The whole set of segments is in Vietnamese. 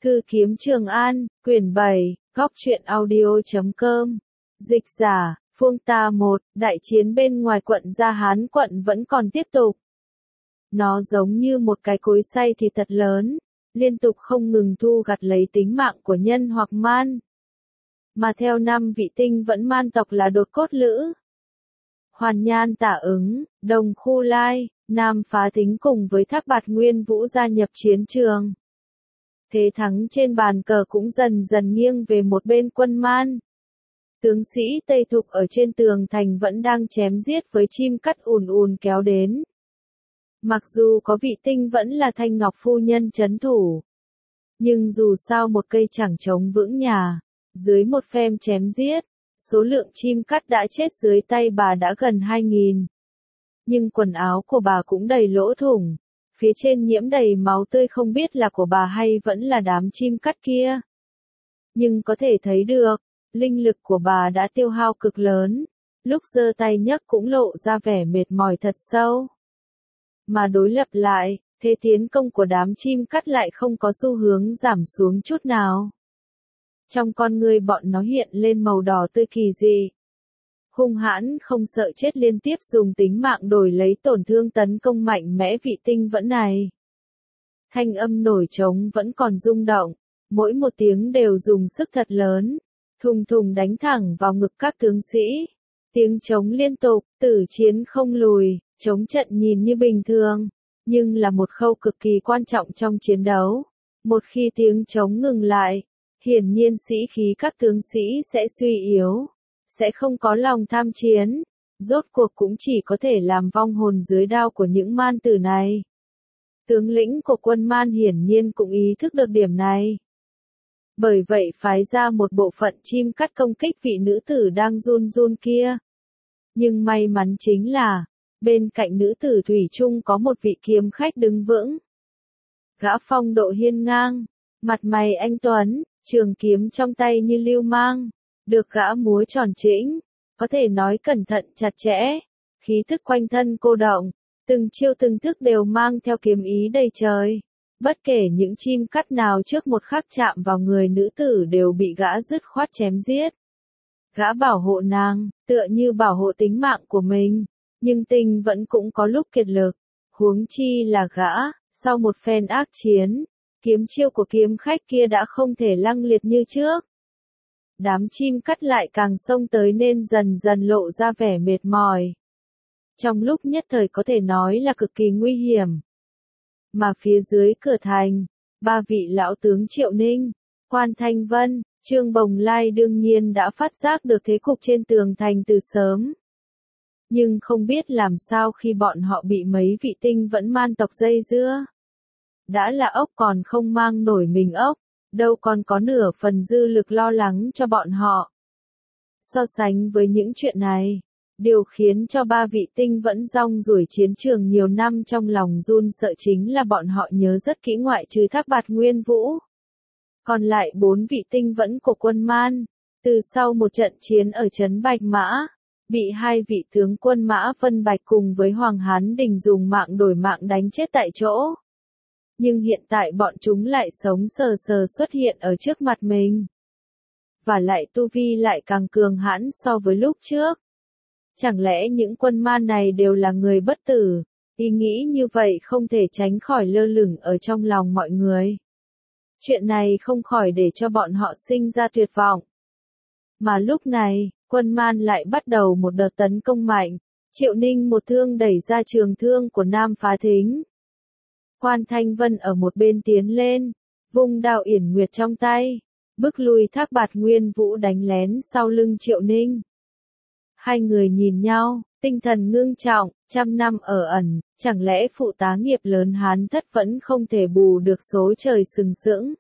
Thư kiếm Trường An, quyển 7, góc truyện audio.com. Dịch giả, Phương Ta 1, đại chiến bên ngoài quận Gia Hán quận vẫn còn tiếp tục. Nó giống như một cái cối xay thì thật lớn, liên tục không ngừng thu gặt lấy tính mạng của nhân hoặc man. Mà theo năm vị tinh vẫn man tộc là đột cốt lữ, Hoàn Nhan Tả Ứng, Đồng Khu Lai, Nam Phá Thính cùng với Thác Bạt Nguyên Vũ gia nhập chiến trường. Thế thắng trên bàn cờ cũng dần dần nghiêng về một bên quân man. Tướng sĩ Tây Thục ở trên tường thành vẫn đang chém giết với chim cắt ùn ùn kéo đến. Mặc dù có vị tinh vẫn là Thanh Ngọc phu nhân trấn thủ, nhưng dù sao một cây chẳng chống vững nhà, dưới một phen chém giết, số lượng chim cắt đã chết dưới tay bà đã gần 2.000. Nhưng quần áo của bà cũng đầy lỗ thủng, phía trên nhiễm đầy máu tươi, không biết là của bà hay vẫn là đám chim cắt kia. Nhưng có thể thấy được, linh lực của bà đã tiêu hao cực lớn, lúc giơ tay nhấc cũng lộ ra vẻ mệt mỏi thật sâu. Mà đối lập lại, thế tiến công của đám chim cắt lại không có xu hướng giảm xuống chút nào. Trong con người bọn nó hiện lên màu đỏ tươi kỳ dị. Hung hãn không sợ chết, liên tiếp dùng tính mạng đổi lấy tổn thương tấn công mạnh mẽ vị tinh vẫn này. Thanh âm nổi trống vẫn còn rung động, mỗi một tiếng đều dùng sức thật lớn, thùng thùng đánh thẳng vào ngực các tướng sĩ. Tiếng trống liên tục, tử chiến không lùi, chống trận nhìn như bình thường, nhưng là một khâu cực kỳ quan trọng trong chiến đấu. Một khi tiếng trống ngừng lại, hiển nhiên sĩ khí các tướng sĩ sẽ suy yếu, sẽ không có lòng tham chiến, rốt cuộc cũng chỉ có thể làm vong hồn dưới đao của những man tử này. Tướng lĩnh của quân man hiển nhiên cũng ý thức được điểm này. Bởi vậy phái ra một bộ phận chim cắt công kích vị nữ tử đang run run kia. Nhưng may mắn chính là, bên cạnh nữ tử thủy chung có một vị kiếm khách đứng vững. Gã phong độ hiên ngang, mặt mày anh tuấn, trường kiếm trong tay như lưu mang, được gã múa tròn chỉnh, có thể nói cẩn thận chặt chẽ, khí thức quanh thân cô động, từng chiêu từng thức đều mang theo kiếm ý đầy trời. Bất kể những chim cắt nào trước một khắc chạm vào người nữ tử đều bị gã dứt khoát chém giết. Gã bảo hộ nàng, tựa như bảo hộ tính mạng của mình, nhưng tinh vẫn cũng có lúc kiệt lực, huống chi là gã, sau một phen ác chiến, kiếm chiêu của kiếm khách kia đã không thể lăng liệt như trước. Đám chim cắt lại càng xông tới nên dần dần lộ ra vẻ mệt mỏi. Trong lúc nhất thời có thể nói là cực kỳ nguy hiểm. Mà phía dưới cửa thành, ba vị lão tướng Triệu Ninh, Quan Thanh Vân, Trương Bồng Lai đương nhiên đã phát giác được thế cục trên tường thành từ sớm. Nhưng không biết làm sao khi bọn họ bị mấy vị tinh vẫn man tộc dây dưa. Đã là ốc còn không mang nổi mình ốc, đâu còn có nửa phần dư lực lo lắng cho bọn họ. So sánh với những chuyện này, điều khiến cho ba vị tinh vẫn rong ruổi chiến trường nhiều năm trong lòng run sợ chính là bọn họ nhớ rất kỹ ngoại trừ Thác Bạt Nguyên Vũ. Còn lại 4 vị tinh vẫn của quân man, từ sau một trận chiến ở trấn Bạch Mã, bị 2 vị tướng quân Mã Vân Bạch cùng với Hoàng Hán Đình dùng mạng đổi mạng đánh chết tại chỗ. Nhưng hiện tại bọn chúng lại sống sờ sờ xuất hiện ở trước mặt mình. Và lại tu vi lại càng cường hãn so với lúc trước. Chẳng lẽ những quân man này đều là người bất tử? Ý nghĩ như vậy không thể tránh khỏi lơ lửng ở trong lòng mọi người. Chuyện này không khỏi để cho bọn họ sinh ra tuyệt vọng. Mà lúc này, quân man lại bắt đầu một đợt tấn công mạnh. Triệu Ninh một thương đẩy ra trường thương của Nam Phá Thính. Quan Thanh Vân ở một bên tiến lên, vung đao yển nguyệt trong tay, bức lui Thác Bạt Nguyên Vũ đánh lén sau lưng Triệu Ninh. Hai người nhìn nhau, tinh thần ngưng trọng, trăm năm ở ẩn, chẳng lẽ phụ tá nghiệp lớn Hán Thất vẫn không thể bù được số trời sừng sững.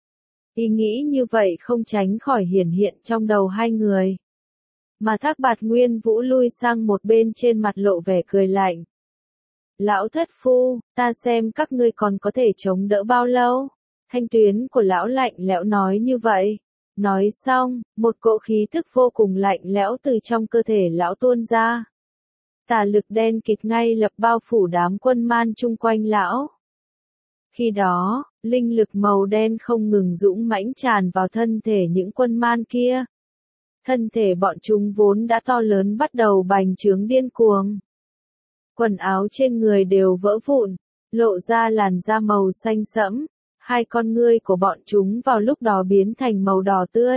Ý nghĩ như vậy không tránh khỏi hiển hiện trong đầu hai người. Mà Thác Bạt Nguyên Vũ lui sang một bên, trên mặt lộ vẻ cười lạnh. Lão thất phu, ta xem các ngươi còn có thể chống đỡ bao lâu? Thanh tuyến của lão lạnh lẽo nói như vậy. Nói xong, một cỗ khí thức vô cùng lạnh lẽo từ trong cơ thể lão tuôn ra. Tà lực đen kịt ngay lập bao phủ đám quân man chung quanh lão. Khi đó, linh lực màu đen không ngừng dũng mãnh tràn vào thân thể những quân man kia. Thân thể bọn chúng vốn đã to lớn bắt đầu bành trướng điên cuồng. Quần áo trên người đều vỡ vụn, lộ ra làn da màu xanh sẫm, hai con ngươi của bọn chúng vào lúc đó biến thành màu đỏ tươi.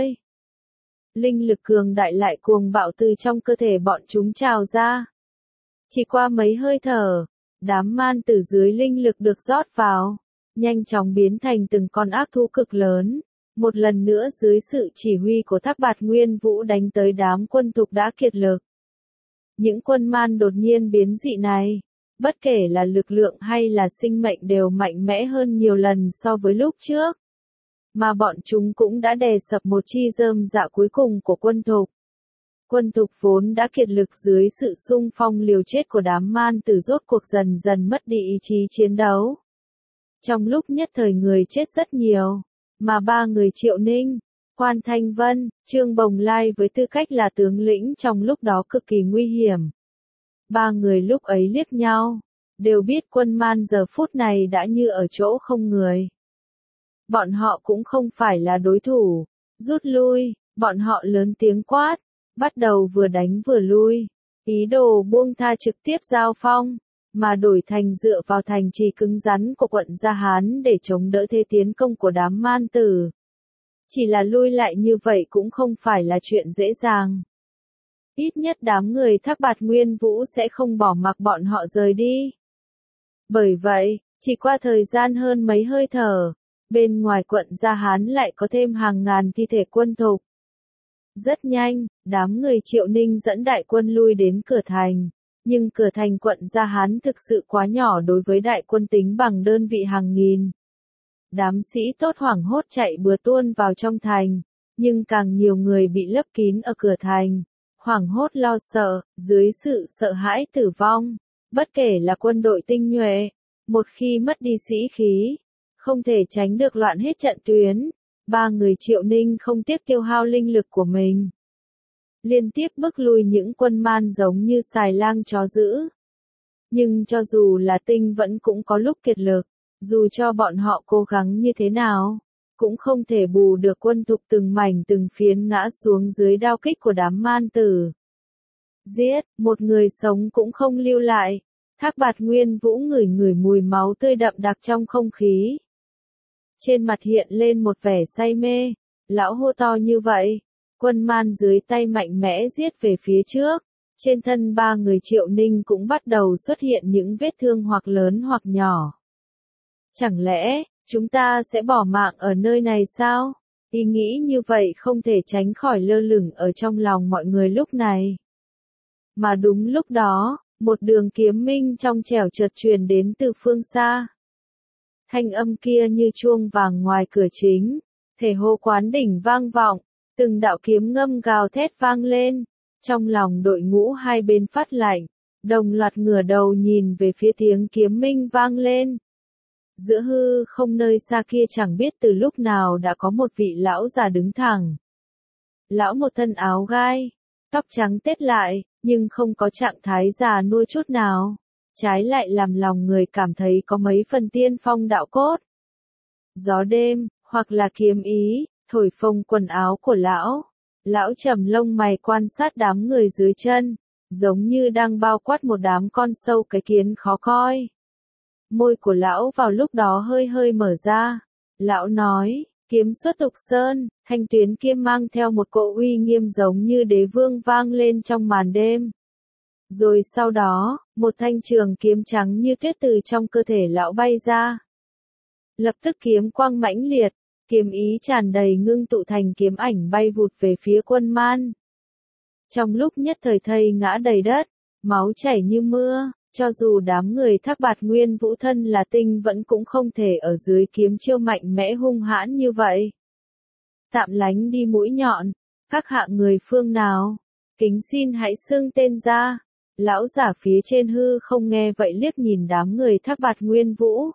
Linh lực cường đại lại cuồng bạo từ trong cơ thể bọn chúng trào ra. Chỉ qua mấy hơi thở, đám man tử dưới linh lực được rót vào, nhanh chóng biến thành từng con ác thú cực lớn. Một lần nữa dưới sự chỉ huy của Thác Bạt Nguyên Vũ đánh tới đám quân thục đã kiệt lực. Những quân man đột nhiên biến dị này, bất kể là lực lượng hay là sinh mệnh đều mạnh mẽ hơn nhiều lần so với lúc trước. Mà bọn chúng cũng đã đè sập một chi rơm dạ cuối cùng của quân thục. Quân thục vốn đã kiệt lực dưới sự xung phong liều chết của đám man tử rốt cuộc dần dần mất đi ý chí chiến đấu. Trong lúc nhất thời người chết rất nhiều, mà ba người Triệu Ninh, Quan Thanh Vân, Trương Bồng Lai với tư cách là tướng lĩnh trong lúc đó cực kỳ nguy hiểm. Ba người lúc ấy liếc nhau, đều biết quân man giờ phút này đã như ở chỗ không người. Bọn họ cũng không phải là đối thủ, rút lui, bọn họ lớn tiếng quát, bắt đầu vừa đánh vừa lui, ý đồ buông tha trực tiếp giao phong, mà đổi thành dựa vào thành trì cứng rắn của quận Gia Hán để chống đỡ thế tiến công của đám man tử. Chỉ là lui lại như vậy cũng không phải là chuyện dễ dàng. Ít nhất đám người Thác Bạt Nguyên Vũ sẽ không bỏ mặc bọn họ rời đi. Bởi vậy, chỉ qua thời gian hơn mấy hơi thở, bên ngoài quận Gia Hán lại có thêm hàng ngàn thi thể quân thục. Rất nhanh, đám người Triệu Ninh dẫn đại quân lui đến cửa thành, nhưng cửa thành quận Gia Hán thực sự quá nhỏ đối với đại quân tính bằng đơn vị hàng nghìn. Đám sĩ tốt hoảng hốt chạy bừa tuôn vào trong thành, nhưng càng nhiều người bị lấp kín ở cửa thành, hoảng hốt lo sợ, dưới sự sợ hãi tử vong. Bất kể là quân đội tinh nhuệ, một khi mất đi sĩ khí, không thể tránh được loạn hết trận tuyến. Ba người Triệu Ninh không tiếc tiêu hao linh lực của mình, liên tiếp bức lui những quân man giống như xài lang chó dữ. Nhưng cho dù là tinh vẫn cũng có lúc kiệt lực, dù cho bọn họ cố gắng như thế nào, cũng không thể bù được quân thục từng mảnh từng phiến ngã xuống dưới đao kích của đám man tử. Giết, một người sống cũng không lưu lại. Thác Bạt Nguyên Vũ ngửi ngửi mùi máu tươi đậm đặc trong không khí. Trên mặt hiện lên một vẻ say mê, lão hô to như vậy, quân man dưới tay mạnh mẽ giết về phía trước. Trên thân ba người Triệu Ninh cũng bắt đầu xuất hiện những vết thương hoặc lớn hoặc nhỏ. Chẳng lẽ, chúng ta sẽ bỏ mạng ở nơi này sao? Ý nghĩ như vậy không thể tránh khỏi lơ lửng ở trong lòng mọi người lúc này. Mà đúng lúc đó, một đường kiếm minh trong trẻo chợt truyền đến từ phương xa. Thanh âm kia như chuông vàng ngoài cửa chính, thể hô quán đỉnh vang vọng, từng đạo kiếm ngâm gào thét vang lên. Trong lòng đội ngũ hai bên phát lạnh, đồng loạt ngửa đầu nhìn về phía tiếng kiếm minh vang lên. Giữa hư không nơi xa kia chẳng biết từ lúc nào đã có một vị lão già đứng thẳng. Lão một thân áo gai, tóc trắng tết lại, nhưng không có trạng thái già nua chút nào. Trái lại làm lòng người cảm thấy có mấy phần tiên phong đạo cốt. Gió đêm, hoặc là kiếm ý, thổi phồng quần áo của lão. Lão trầm lông mày quan sát đám người dưới chân, giống như đang bao quát một đám con sâu cái kiến khó coi. Môi của lão vào lúc đó hơi hơi mở ra. Lão nói, kiếm xuất Tục Sơn, thanh tuyến kia mang theo một cỗ uy nghiêm giống như đế vương vang lên trong màn đêm. Rồi sau đó, một thanh trường kiếm trắng như tuyết từ trong cơ thể lão bay ra. Lập tức kiếm quang mãnh liệt, kiếm ý tràn đầy ngưng tụ thành kiếm ảnh bay vụt về phía quân man. Trong lúc nhất thời thây ngã đầy đất, máu chảy như mưa, cho dù đám người Thác Bạt Nguyên Vũ thân là tinh vẫn cũng không thể ở dưới kiếm chiêu mạnh mẽ hung hãn như vậy. Tạm lánh đi mũi nhọn, các hạng người phương nào, kính xin hãy xưng tên ra. Lão giả phía trên hư không nghe vậy liếc nhìn đám người Thác Bạt Nguyên Vũ.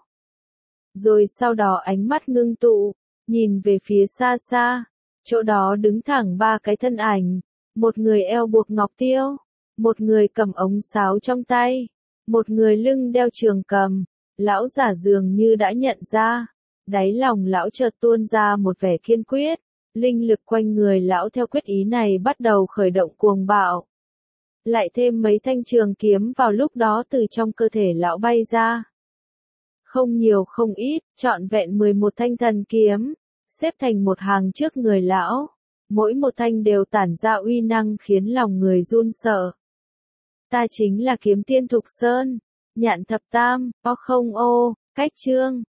Rồi sau đó ánh mắt ngưng tụ, nhìn về phía xa xa, chỗ đó đứng thẳng ba cái thân ảnh, một người eo buộc ngọc tiêu, một người cầm ống sáo trong tay, một người lưng đeo trường cầm, Lão giả dường như đã nhận ra. Đáy lòng lão chợt tuôn ra một vẻ kiên quyết. Linh lực quanh người lão theo quyết ý này bắt đầu khởi động cuồng bạo. Lại thêm mấy thanh trường kiếm vào lúc đó từ trong cơ thể lão bay ra. Không nhiều không ít, trọn vẹn 11 thanh thần kiếm, xếp thành một hàng trước người lão. Mỗi một thanh đều tản ra uy năng khiến lòng người run sợ. Ta chính là kiếm tiên Thục Sơn, Nhạn Thập Tam, cách chương.